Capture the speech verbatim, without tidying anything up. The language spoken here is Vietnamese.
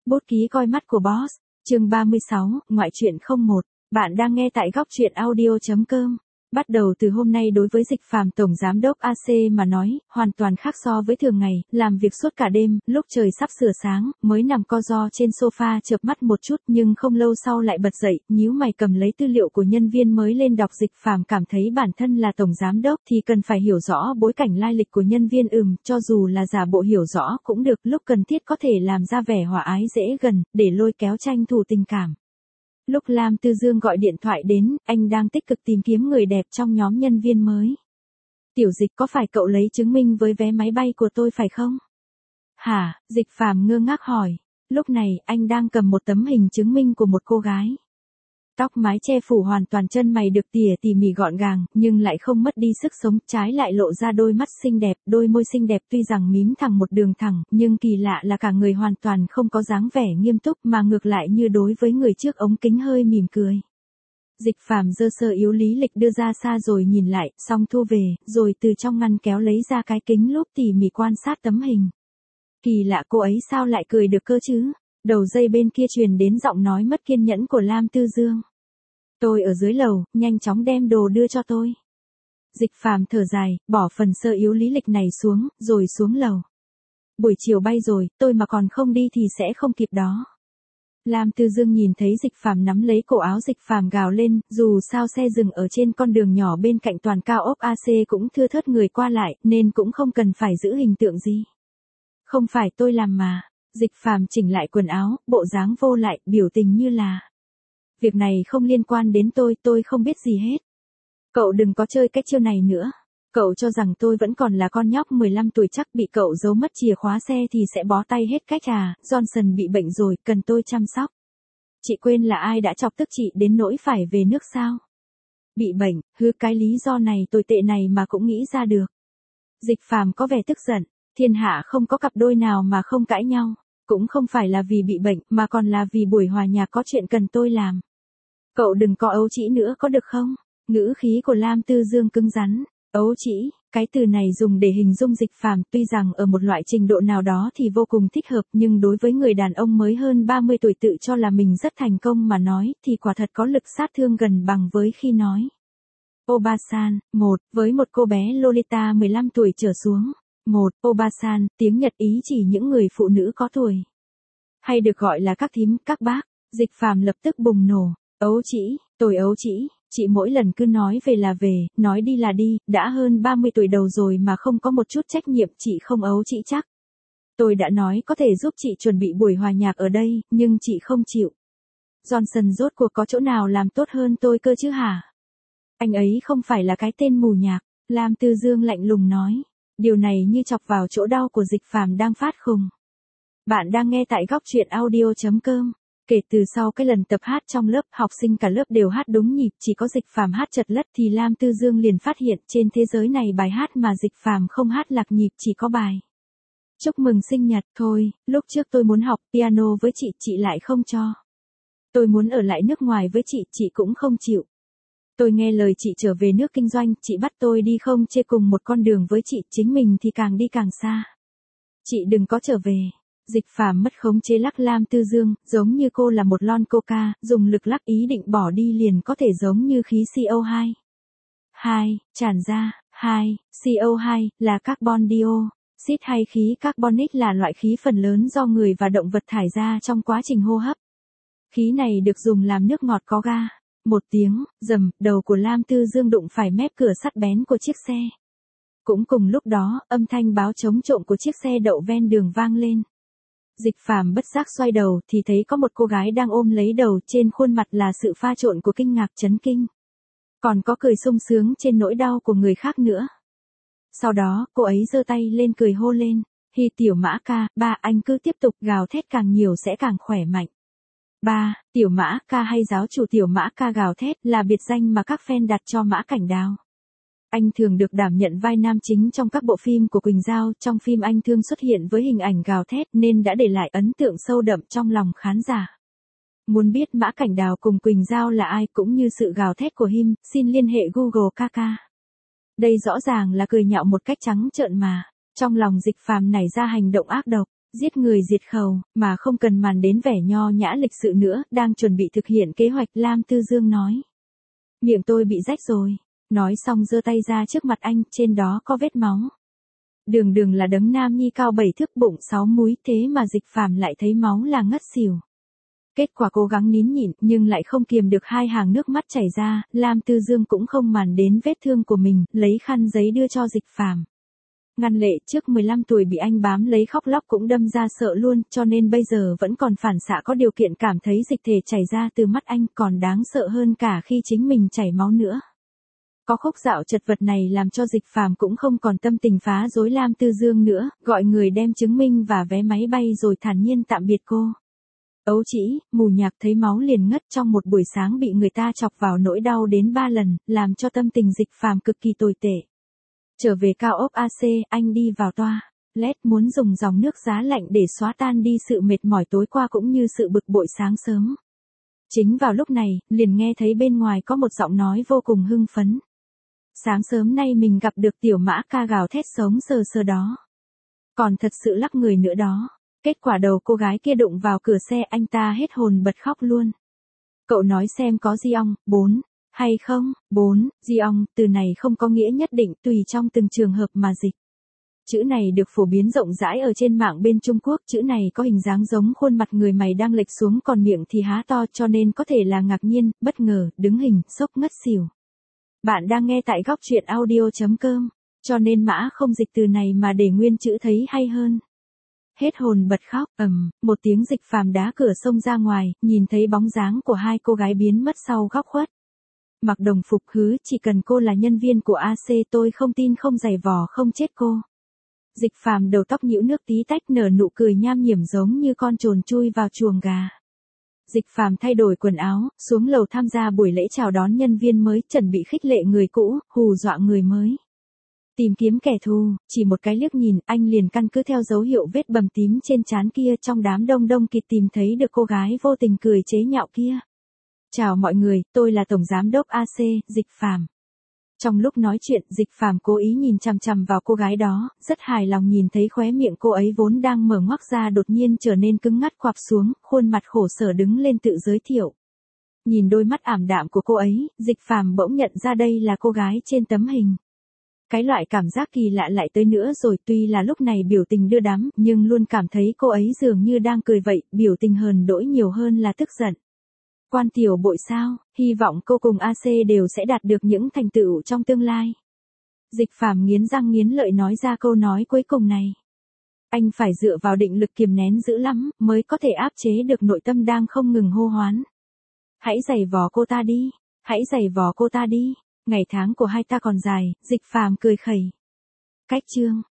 Bút ký coi mắt của boss, chương ba mươi sáu, ngoại truyện không một. Bạn đang nghe tại góc truyện audio chấm com. Bắt đầu từ hôm nay đối với Dịch Phàm tổng giám đốc a xê mà nói, hoàn toàn khác so với thường ngày, làm việc suốt cả đêm, lúc trời sắp sửa sáng, mới nằm co ro trên sofa chợp mắt một chút nhưng không lâu sau lại bật dậy, nhíu mày cầm lấy tư liệu của nhân viên mới lên đọc. Dịch Phàm cảm thấy bản thân là tổng giám đốc thì cần phải hiểu rõ bối cảnh lai lịch của nhân viên ừm, cho dù là giả bộ hiểu rõ cũng được, lúc cần thiết có thể làm ra vẻ hòa ái dễ gần, để lôi kéo tranh thủ tình cảm. Lúc Lam Tư Dương gọi điện thoại đến, anh đang tích cực tìm kiếm người đẹp trong nhóm nhân viên mới. Tiểu Dịch, có phải cậu lấy chứng minh với vé máy bay của tôi phải không? Hả? Dịch Phàm ngơ ngác hỏi. Lúc này, anh đang cầm một tấm hình chứng minh của một cô gái. Tóc mái che phủ hoàn toàn, chân mày được tỉa tỉ mỉ gọn gàng, nhưng lại không mất đi sức sống, trái lại lộ ra đôi mắt xinh đẹp, đôi môi xinh đẹp tuy rằng mím thẳng một đường thẳng, nhưng kỳ lạ là cả người hoàn toàn không có dáng vẻ nghiêm túc mà ngược lại như đối với người trước ống kính hơi mỉm cười. Dịch Phàm giơ sơ yếu lý lịch đưa ra xa rồi nhìn lại, xong thu về, rồi từ trong ngăn kéo lấy ra cái kính lúp tỉ mỉ quan sát tấm hình. Kỳ lạ, cô ấy sao lại cười được cơ chứ? Đầu dây bên kia truyền đến giọng nói mất kiên nhẫn của Lam Tư Dương. Tôi ở dưới lầu, nhanh chóng đem đồ đưa cho tôi. Dịch Phàm thở dài, bỏ phần sơ yếu lý lịch này xuống, rồi xuống lầu. Buổi chiều bay rồi, tôi mà còn không đi thì sẽ không kịp đó. Lam Tư Dương nhìn thấy Dịch Phàm nắm lấy cổ áo Dịch Phàm gào lên, dù sao xe dừng ở trên con đường nhỏ bên cạnh toàn cao ốc a xê cũng thưa thớt người qua lại, nên cũng không cần phải giữ hình tượng gì. Không phải tôi làm mà. Dịch Phàm chỉnh lại quần áo, bộ dáng vô lại, biểu tình như là: việc này không liên quan đến tôi, tôi không biết gì hết. Cậu đừng có chơi cái chiêu này nữa. Cậu cho rằng tôi vẫn còn là con nhóc mười lăm tuổi chắc bị cậu giấu mất chìa khóa xe thì sẽ bó tay hết cách à? Johnson bị bệnh rồi, cần tôi chăm sóc. Chị quên là ai đã chọc tức chị đến nỗi phải về nước sao? Bị bệnh, hứ, cái lý do này tồi tệ này mà cũng nghĩ ra được. Dịch Phàm có vẻ tức giận. Thiên hạ không có cặp đôi nào mà không cãi nhau. Cũng không phải là vì bị bệnh, mà còn là vì buổi hòa nhạc có chuyện cần tôi làm. Cậu đừng có ấu trĩ nữa có được không? Ngữ khí của Lam Tư Dương cứng rắn. Ấu trĩ, cái từ này dùng để hình dung Dịch Phàm, tuy rằng ở một loại trình độ nào đó thì vô cùng thích hợp, nhưng đối với người đàn ông mới hơn ba mươi tuổi tự cho là mình rất thành công mà nói, thì quả thật có lực sát thương gần bằng với khi nói Obasan, một, với một cô bé Lolita mười lăm tuổi trở xuống. Một, Obasan, tiếng Nhật ý chỉ những người phụ nữ có tuổi. Hay được gọi là các thím, các bác. Dịch Phàm lập tức bùng nổ. Ấu trĩ, tôi ấu trĩ, chị mỗi lần cứ nói về là về, nói đi là đi, đã hơn ba mươi tuổi đầu rồi mà không có một chút trách nhiệm, chị không ấu trĩ chắc. Tôi đã nói có thể giúp chị chuẩn bị buổi hòa nhạc ở đây, nhưng chị không chịu. Johnson rốt cuộc có chỗ nào làm tốt hơn tôi cơ chứ hả? Anh ấy không phải là cái tên mù nhạc. Lam Tư Dương lạnh lùng nói. Điều này như chọc vào chỗ đau của Dịch Phàm đang phát khùng. Bạn đang nghe tại góc truyện audio chấm com. Kể từ sau cái lần tập hát trong lớp, học sinh cả lớp đều hát đúng nhịp, chỉ có Dịch Phàm hát chật lất, thì Lam Tư Dương liền phát hiện trên thế giới này bài hát mà Dịch Phàm không hát lạc nhịp chỉ có bài Chúc mừng sinh nhật thôi. Lúc trước tôi muốn học piano với chị, chị lại không cho. Tôi muốn ở lại nước ngoài với chị, chị cũng không chịu. Tôi nghe lời chị trở về nước kinh doanh, chị bắt tôi đi không chê cùng một con đường với chị, chính mình thì càng đi càng xa. Chị đừng có trở về. Dịch Phàm mất khống chế lắc Lam Tư Dương, giống như cô là một lon coca, dùng lực lắc ý định bỏ đi liền có thể giống như khí xê o hai. hai, tràn ra. hai, xê o hai, là carbon dioxide hay khí carbonic, là loại khí phần lớn do người và động vật thải ra trong quá trình hô hấp. Khí này được dùng làm nước ngọt có ga. Một tiếng, rầm, đầu của Lam Tư Dương đụng phải mép cửa sắt bén của chiếc xe. Cũng cùng lúc đó, âm thanh báo chống trộm của chiếc xe đậu ven đường vang lên. Dịch Phàm bất giác xoay đầu thì thấy có một cô gái đang ôm lấy đầu, trên khuôn mặt là sự pha trộn của kinh ngạc chấn kinh. Còn có cười sung sướng trên nỗi đau của người khác nữa. Sau đó, cô ấy giơ tay lên cười hô lên. Hi tiểu Mã ca, ba, anh cứ tiếp tục gào thét càng nhiều sẽ càng khỏe mạnh. Ba, tiểu Mã ca hay giáo chủ tiểu Mã ca gào thét là biệt danh mà các fan đặt cho Mã Cảnh Đào. Anh thường được đảm nhận vai nam chính trong các bộ phim của Quỳnh Giao, trong phim anh thường xuất hiện với hình ảnh gào thét nên đã để lại ấn tượng sâu đậm trong lòng khán giả. Muốn biết Mã Cảnh Đào cùng Quỳnh Giao là ai cũng như sự gào thét của him, xin liên hệ Google ca ca. Đây rõ ràng là cười nhạo một cách trắng trợn mà, trong lòng Dịch Phàm nảy ra hành động ác độc. Giết người diệt khẩu, mà không cần màn đến vẻ nho nhã lịch sự nữa, đang chuẩn bị thực hiện kế hoạch, Lam Tư Dương nói. Miệng tôi bị rách rồi. Nói xong giơ tay ra trước mặt anh, trên đó có vết máu. Đường đường là đấng nam nhi cao bảy thước bụng sáu múi, thế mà Dịch Phàm lại thấy máu là ngất xỉu. Kết quả cố gắng nín nhịn, nhưng lại không kiềm được hai hàng nước mắt chảy ra, Lam Tư Dương cũng không màng đến vết thương của mình, lấy khăn giấy đưa cho Dịch Phàm. Ngăn lệ trước mười lăm tuổi bị anh bám lấy khóc lóc cũng đâm ra sợ luôn, cho nên bây giờ vẫn còn phản xạ có điều kiện cảm thấy dịch thể chảy ra từ mắt anh, còn đáng sợ hơn cả khi chính mình chảy máu nữa. Có khúc dạo chật vật này làm cho Dịch Phàm cũng không còn tâm tình phá rối Lam Tư Dương nữa, gọi người đem chứng minh và vé máy bay rồi thản nhiên tạm biệt cô. Ấu trĩ, mù nhạc thấy máu liền ngất, trong một buổi sáng bị người ta chọc vào nỗi đau đến ba lần, làm cho tâm tình Dịch Phàm cực kỳ tồi tệ. Trở về cao ốc a xê, anh đi vào toa. Lét muốn dùng dòng nước giá lạnh để xóa tan đi sự mệt mỏi tối qua cũng như sự bực bội sáng sớm. Chính vào lúc này, liền nghe thấy bên ngoài có một giọng nói vô cùng hưng phấn. Sáng sớm nay mình gặp được tiểu Mã ca gào thét sống sờ sờ đó. Còn thật sự lắc người nữa đó. Kết quả đầu cô gái kia đụng vào cửa xe, anh ta hết hồn bật khóc luôn. Cậu nói xem có di ong, bốn, hay không, bốn, di ong, từ này không có nghĩa nhất định, tùy trong từng trường hợp mà dịch. Chữ này được phổ biến rộng rãi ở trên mạng bên Trung Quốc, chữ này có hình dáng giống khuôn mặt người mày đang lệch xuống còn miệng thì há to, cho nên có thể là ngạc nhiên, bất ngờ, đứng hình, sốc ngất xỉu. Bạn đang nghe tại góc truyện audio chấm com, cho nên Mã không dịch từ này mà để nguyên chữ thấy hay hơn. Hết hồn bật khóc, ầm, một tiếng. Dịch Phàm đá cửa xông ra ngoài, nhìn thấy bóng dáng của hai cô gái biến mất sau góc khuất. Mặc đồng phục hứ, chỉ cần cô là nhân viên của a xê tôi không tin không giày vò không chết cô. Dịch Phàm đầu tóc nhũ nước tí tách nở nụ cười nham hiểm giống như con trồn chui vào chuồng gà. Dịch Phàm thay đổi quần áo, xuống lầu tham gia buổi lễ chào đón nhân viên mới, chuẩn bị khích lệ người cũ, hù dọa người mới. Tìm kiếm kẻ thù, chỉ một cái liếc nhìn, anh liền căn cứ theo dấu hiệu vết bầm tím trên trán kia trong đám đông đông kịt tìm thấy được cô gái vô tình cười chế nhạo kia. Chào mọi người, tôi là Tổng Giám đốc a xê, Dịch Phàm. Trong lúc nói chuyện, Dịch Phàm cố ý nhìn chằm chằm vào cô gái đó, rất hài lòng nhìn thấy khóe miệng cô ấy vốn đang mở ngoác ra đột nhiên trở nên cứng ngắt quặp xuống, khuôn mặt khổ sở đứng lên tự giới thiệu. Nhìn đôi mắt ảm đạm của cô ấy, Dịch Phàm bỗng nhận ra đây là cô gái trên tấm hình. Cái loại cảm giác kỳ lạ lại tới nữa rồi, tuy là lúc này biểu tình đưa đám, nhưng luôn cảm thấy cô ấy dường như đang cười vậy, biểu tình hờn dỗi nhiều hơn là tức giận. Quan tiểu bội sao, hy vọng cô cùng a xê đều sẽ đạt được những thành tựu trong tương lai. Dịch Phàm nghiến răng nghiến lợi nói ra câu nói cuối cùng này. Anh phải dựa vào định lực kiềm nén dữ lắm, mới có thể áp chế được nội tâm đang không ngừng hô hoán. Hãy giày vò cô ta đi, hãy giày vò cô ta đi. Ngày tháng của hai ta còn dài, Dịch Phàm cười khẩy. Cách chương